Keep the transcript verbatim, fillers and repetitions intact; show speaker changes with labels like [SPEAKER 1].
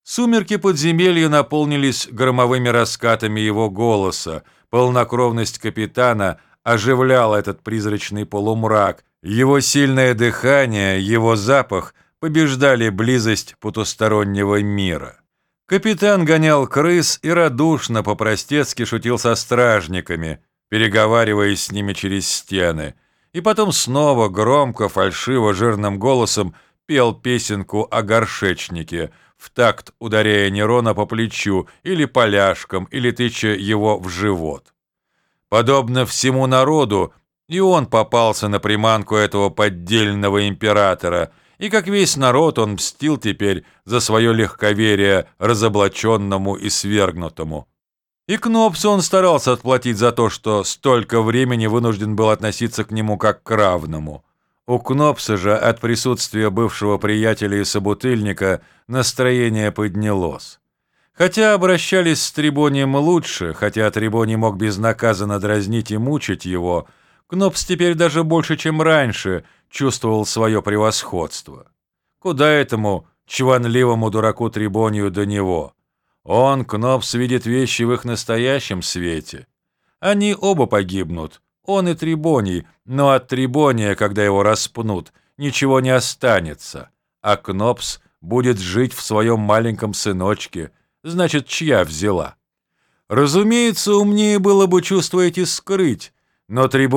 [SPEAKER 1] Сумерки подземелья наполнились громовыми раскатами его голоса, полнокровность капитана оживляла этот призрачный полумрак, его сильное дыхание, его запах побеждали близость потустороннего мира. Капитан гонял крыс и радушно по-простецки шутил со стражниками, переговариваясь с ними через стены, и потом снова громко, фальшиво, жирным голосом пел песенку о горшечнике, в такт ударяя Нерона по плечу или поляшком, или тыча его в живот. Подобно всему народу, и он попался на приманку этого поддельного императора, и как весь народ он мстил теперь за свое легковерие разоблаченному и свергнутому. И Кнопсу он старался отплатить за то, что столько времени вынужден был относиться к нему как к равному. У Кнопса же от присутствия бывшего приятеля и собутыльника настроение поднялось. Хотя обращались с Трибонием лучше, хотя Трибоний мог безнаказанно дразнить и мучить его, Кнопс теперь даже больше, чем раньше, чувствовал свое превосходство. Куда этому чванливому дураку Трибонию до него? Он, Кнопс, видит вещи в их настоящем свете. Они оба погибнут, он и Трибоний, но от Трибония, когда его распнут, ничего не останется, а Кнопс будет жить в своем маленьком сыночке, значит, чья взяла? Разумеется, умнее было бы чувства эти скрыть, но Трибоний